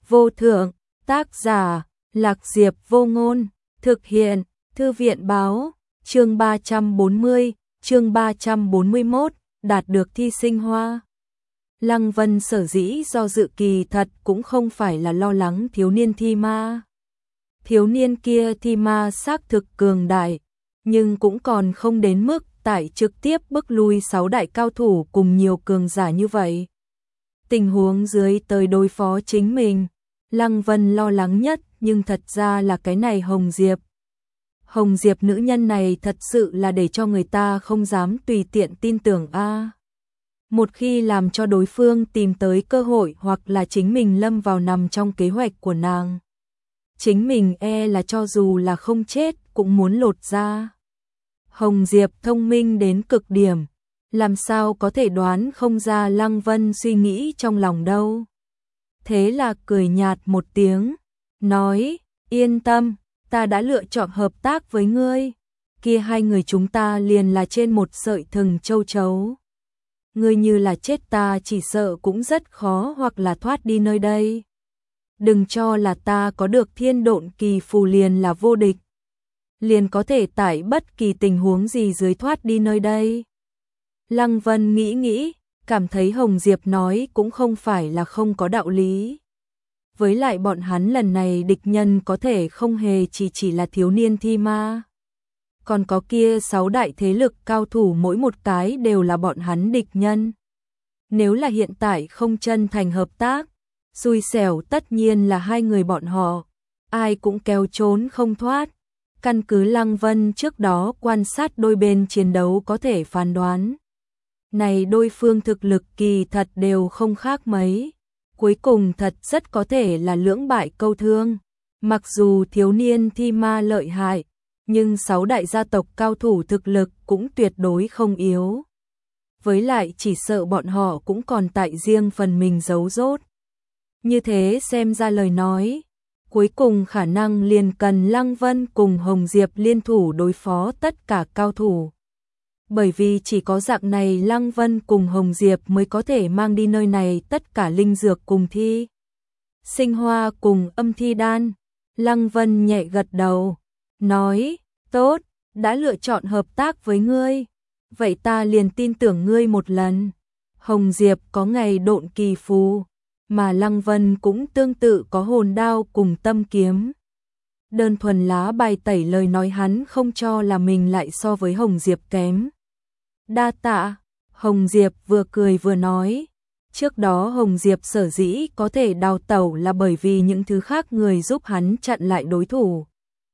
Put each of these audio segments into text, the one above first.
vô thượng, tác giả, Lạc Diệp Vô Ngôn, thực hiện, Thư viện báo, chương 340, chương 341, đạt được thi sinh hoa. Lăng Vân sở dĩ do dự kỳ thật cũng không phải là lo lắng thiếu niên thi ma. Thiếu niên kia thi ma xác thực cường đại, nhưng cũng còn không đến mức tại trực tiếp bức lui 6 đại cao thủ cùng nhiều cường giả như vậy. Tình huống dưới tới đối phó chính mình, Lăng Vân lo lắng nhất nhưng thật ra là cái này Hồng Diệp. Hồng Diệp nữ nhân này thật sự là để cho người ta không dám tùy tiện tin tưởng a. Một khi làm cho đối phương tìm tới cơ hội hoặc là chính mình lâm vào nằm trong kế hoạch của nàng, chính mình là cho dù là không chết cũng muốn lột ra. Hồng Diệp thông minh đến cực điểm, làm sao có thể đoán không ra Lăng Vân suy nghĩ trong lòng đâu. Thế là cười nhạt một tiếng, nói, yên tâm, ta đã lựa chọn hợp tác với ngươi, kia hai người chúng ta liền là trên một sợi thừng châu chấu. Ngươi như là chết ta chỉ sợ cũng rất khó hoặc là thoát đi nơi đây. Đừng cho là ta có được thiên độn kỳ phù liền là vô địch, liền có thể tại bất kỳ tình huống gì dưới thoát đi nơi đây. Lăng Vân nghĩ, cảm thấy Hồng Diệp nói cũng không phải là không có đạo lý. Với lại bọn hắn lần này địch nhân có thể không hề chỉ là thiếu niên thi ma. Còn có kia 6 đại thế lực cao thủ mỗi một cái đều là bọn hắn địch nhân. Nếu là hiện tại không chân thành hợp tác, xui xẻo tất nhiên là hai người bọn họ, ai cũng kéo trốn không thoát. Căn cứ Lăng Vân trước đó quan sát đôi bên chiến đấu có thể phán đoán. Này đôi phương thực lực kỳ thật đều không khác mấy. Cuối cùng thật rất có thể là lưỡng bại câu thương. Mặc dù thiếu niên thi ma lợi hại, nhưng 6 đại gia tộc cao thủ thực lực cũng tuyệt đối không yếu. Với lại chỉ sợ bọn họ cũng còn tại riêng phần mình giấu rốt. Như thế xem ra lời nói, cuối cùng khả năng liền cần Lăng Vân cùng Hồng Diệp liên thủ đối phó tất cả cao thủ. Bởi vì chỉ có dạng này Lăng Vân cùng Hồng Diệp mới có thể mang đi nơi này tất cả linh dược cùng thi sinh hoa cùng âm thi đan. Lăng Vân nhẹ gật đầu, nói, tốt, đã lựa chọn hợp tác với ngươi, vậy ta liền tin tưởng ngươi một lần. Hồng Diệp có ngày độn kỳ phù, mà Lăng Vân cũng tương tự có hồn đao cùng tâm kiếm. Đơn thuần lá bài tẩy lời nói hắn không cho là mình lại so với Hồng Diệp kém. Đa tạ, Hồng Diệp vừa cười vừa nói. Trước đó Hồng Diệp sở dĩ có thể đào tẩu là bởi vì những thứ khác người giúp hắn chặn lại đối thủ,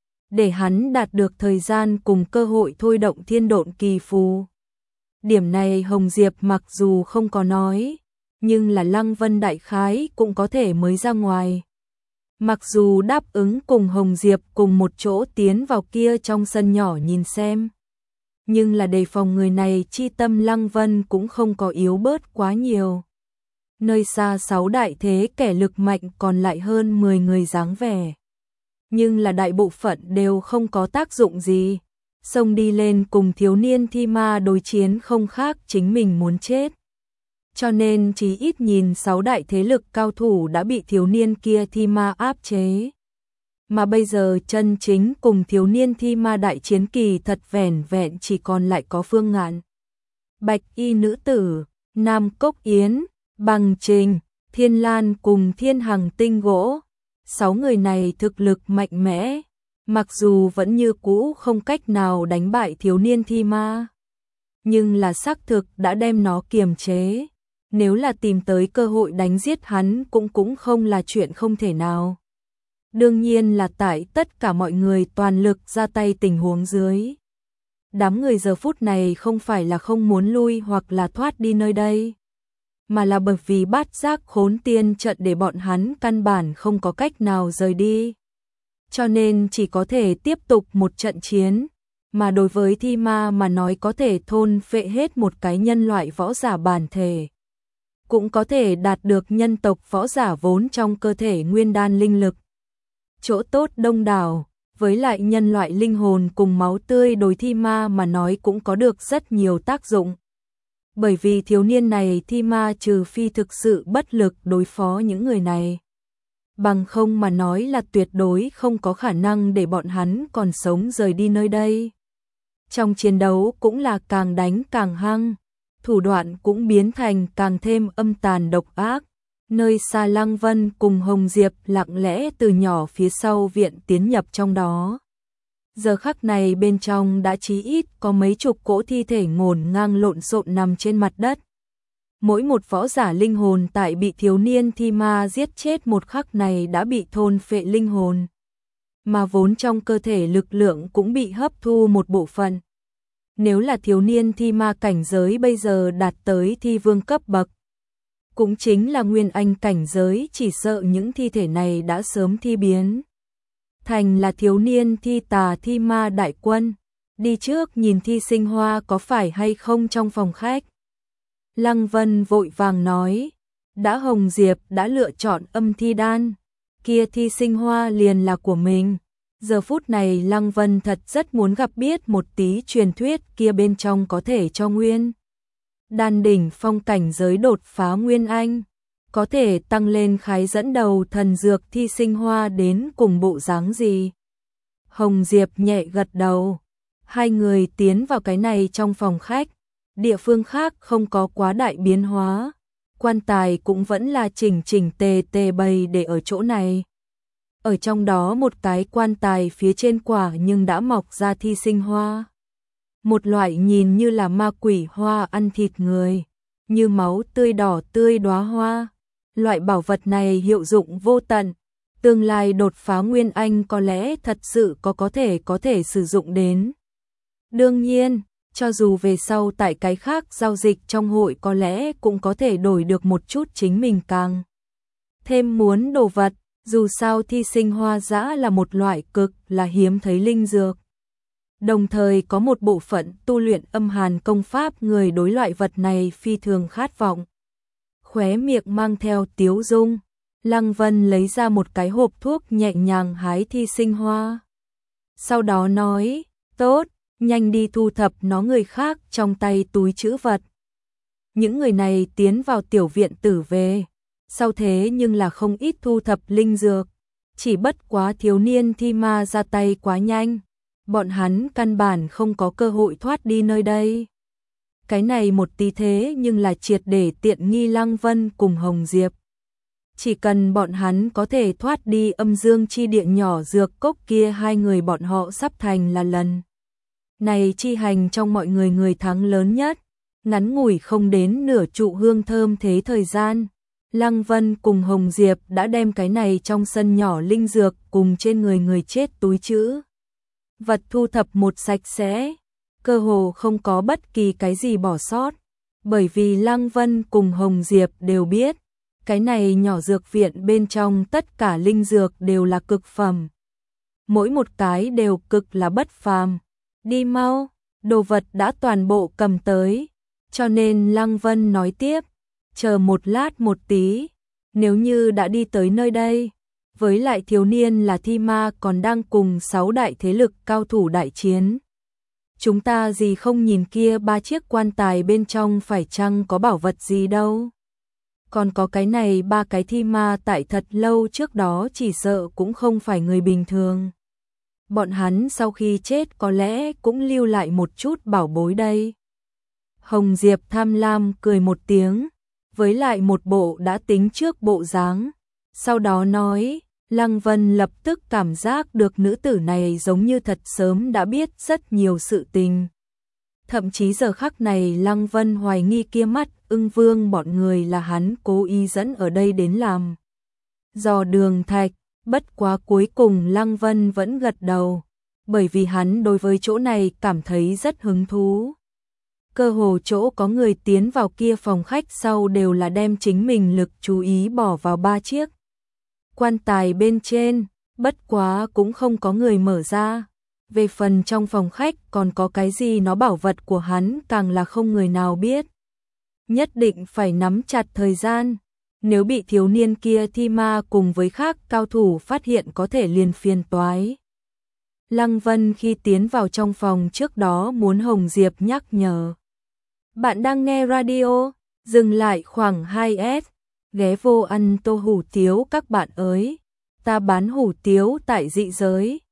để hắn đạt được thời gian cùng cơ hội thôi động thiên độn kỳ phù. Điểm này Hồng Diệp mặc dù không có nói, nhưng là Lăng Vân đại khái cũng có thể mới ra ngoài. Mặc dù đáp ứng cùng Hồng Diệp cùng một chỗ tiến vào kia trong sân nhỏ nhìn xem, nhưng là đề phòng người này chi tâm Lăng Vân cũng không có yếu bớt quá nhiều. Nơi xa 6 đại thế kẻ lực mạnh còn lại hơn 10 người dáng vẻ, nhưng là đại bộ phận đều không có tác dụng gì. Xông đi lên cùng thiếu niên thi ma đối chiến không khác chính mình muốn chết. Cho nên chí ít nhìn 6 đại thế lực cao thủ đã bị thiếu niên kia thi ma áp chế. Mà bây giờ chân chính cùng thiếu niên thi ma đại chiến kỳ thật vẻn vẹn chỉ còn lại có Phương Ngạn, Bạch Y nữ tử, Nam Cốc Yến, Bằng Trình, Thiên Lan cùng Thiên Hằng Tinh Gỗ. 6 người này thực lực mạnh mẽ, mặc dù vẫn như cũ không cách nào đánh bại thiếu niên thi ma, nhưng là xác thực đã đem nó kiềm chế. Nếu là tìm tới cơ hội đánh giết hắn cũng không là chuyện không thể nào. Đương nhiên là tại tất cả mọi người toàn lực ra tay tình huống dưới. Đám người giờ phút này không phải là không muốn lui hoặc là thoát đi nơi đây, mà là bởi vì bát giác khốn tiên trận để bọn hắn căn bản không có cách nào rời đi. Cho nên chỉ có thể tiếp tục một trận chiến, mà đối với thi ma mà nói có thể thôn phệ hết một cái nhân loại võ giả bản thể, cũng có thể đạt được nhân tộc võ giả vốn trong cơ thể nguyên đan linh lực. Chỗ tốt đông đảo, với lại nhân loại linh hồn cùng máu tươi đối thi ma mà nói cũng có được rất nhiều tác dụng. Bởi vì thiếu niên này thi ma trừ phi thực sự bất lực đối phó những người này, bằng không mà nói là tuyệt đối không có khả năng để bọn hắn còn sống rời đi nơi đây. Trong chiến đấu cũng là càng đánh càng hăng, thủ đoạn cũng biến thành càng thêm âm tàn độc ác. Nơi xa Lăng Vân cùng Hồng Diệp lặng lẽ từ nhỏ phía sau viện tiến nhập trong đó. Giờ khắc này bên trong đã chí ít có mấy chục cỗ thi thể ngổn ngang lộn xộn nằm trên mặt đất. Mỗi một võ giả linh hồn tại bị thiếu niên thi ma giết chết một khắc này đã bị thôn phệ linh hồn. Mà vốn trong cơ thể lực lượng cũng bị hấp thu một bộ phận. Nếu là thiếu niên thi ma cảnh giới bây giờ đạt tới thi vương cấp bậc, cũng chính là nguyên anh cảnh giới, chỉ sợ những thi thể này đã sớm thi biến thành là thiếu niên thi tà thi ma đại quân. Đi trước nhìn thi sinh hoa có phải hay không trong phòng khách. Lăng Vân vội vàng nói, đã Hồng Diệp đã lựa chọn âm thi đan, kia thi sinh hoa liền là của mình. Giờ phút này Lăng Vân thật rất muốn gặp biết một tí truyền thuyết kia bên trong có thể cho nguyên đan đỉnh phong cảnh giới đột phá nguyên anh, có thể tăng lên khái dẫn đầu thần dược thi sinh hoa đến cùng bộ dáng gì. Hồng Diệp nhẹ gật đầu, hai người tiến vào cái này trong phòng khách, địa phương khác không có quá đại biến hóa, quan tài cũng vẫn là chỉnh chỉnh tề tề bày để ở chỗ này. Ở trong đó một cái quan tài phía trên quả nhưng đã mọc ra thi sinh hoa. Một loại nhìn như là ma quỷ hoa ăn thịt người, như máu tươi đỏ tươi đóa hoa. Loại bảo vật này hiệu dụng vô tận, tương lai đột phá nguyên anh có lẽ thật sự có thể sử dụng đến. Đương nhiên, cho dù về sau tại cái khác giao dịch trong hội có lẽ cũng có thể đổi được một chút chính mình càng thêm muốn đồ vật, dù sao thi sinh hoa dã là một loại cực là hiếm thấy linh dược. Đồng thời có một bộ phận tu luyện âm hàn công pháp người đối loại vật này phi thường khát vọng. Khóe miệng mang theo tiếu dung, Lăng Vân lấy ra một cái hộp thuốc nhẹ nhàng hái thi sinh hoa. Sau đó nói, tốt, nhanh đi thu thập nó người khác trong tay túi trữ vật. Những người này tiến vào tiểu viện tử về, sau thế nhưng là không ít thu thập linh dược, chỉ bất quá thiếu niên thi ma ra tay quá nhanh, bọn hắn căn bản không có cơ hội thoát đi nơi đây. Cái này một tí thế nhưng là triệt để tiện nghi Lăng Vân cùng Hồng Diệp. Chỉ cần bọn hắn có thể thoát đi âm dương chi địa nhỏ dược cốc kia, hai người bọn họ sắp thành là lần này chi hành trong mọi người người thắng lớn nhất. Ngắn ngủi không đến nửa trụ hương thơm thế thời gian, Lăng Vân cùng Hồng Diệp đã đem cái này trong sân nhỏ linh dược cùng trên người người chết túi trữ vật thu thập một sạch sẽ, cơ hồ không có bất kỳ cái gì bỏ sót, bởi vì Lăng Vân cùng Hồng Diệp đều biết, cái này nhỏ dược viện bên trong tất cả linh dược đều là cực phẩm. Mỗi một cái đều cực là bất phàm. Đi mau, đồ vật đã toàn bộ cầm tới. Cho nên Lăng Vân nói tiếp, chờ một lát một tí, nếu như đã đi tới nơi đây, với lại thiếu niên là thi ma còn đang cùng 6 đại thế lực cao thủ đại chiến. Chúng ta gì không nhìn kia 3 chiếc quan tài bên trong phải chăng có bảo vật gì đâu. Còn có cái này 3 cái thi ma tại thật lâu trước đó chỉ sợ cũng không phải người bình thường. Bọn hắn sau khi chết có lẽ cũng lưu lại một chút bảo bối đây. Hồng Diệp tham lam cười một tiếng, với lại một bộ đã tính trước bộ dáng. Sau đó nói, Lăng Vân lập tức cảm giác được nữ tử này giống như thật sớm đã biết rất nhiều sự tình. Thậm chí giờ khắc này Lăng Vân hoài nghi kia mắt Ưng Vương bọn người là hắn cố ý dẫn ở đây đến làm dò đường thạch. Bất quá cuối cùng Lăng Vân vẫn gật đầu, bởi vì hắn đối với chỗ này cảm thấy rất hứng thú. Cơ hồ chỗ có người tiến vào kia phòng khách sau đều là đem chính mình lực chú ý bỏ vào 3 chiếc quan tài bên trên, bất quá cũng không có người mở ra. Về phần trong phòng khách còn có cái gì nó bảo vật của hắn càng là không người nào biết. Nhất định phải nắm chặt thời gian. Nếu bị thiếu niên kia thi ma cùng với khác cao thủ phát hiện có thể liền phiền toái. Lăng Vân khi tiến vào trong phòng trước đó muốn Hồng Diệp nhắc nhở. Bạn đang nghe radio, dừng lại khoảng 2S, ghé vô ăn tô hủ tiếu các bạn ơi. ta bán hủ tiếu tại dị giới.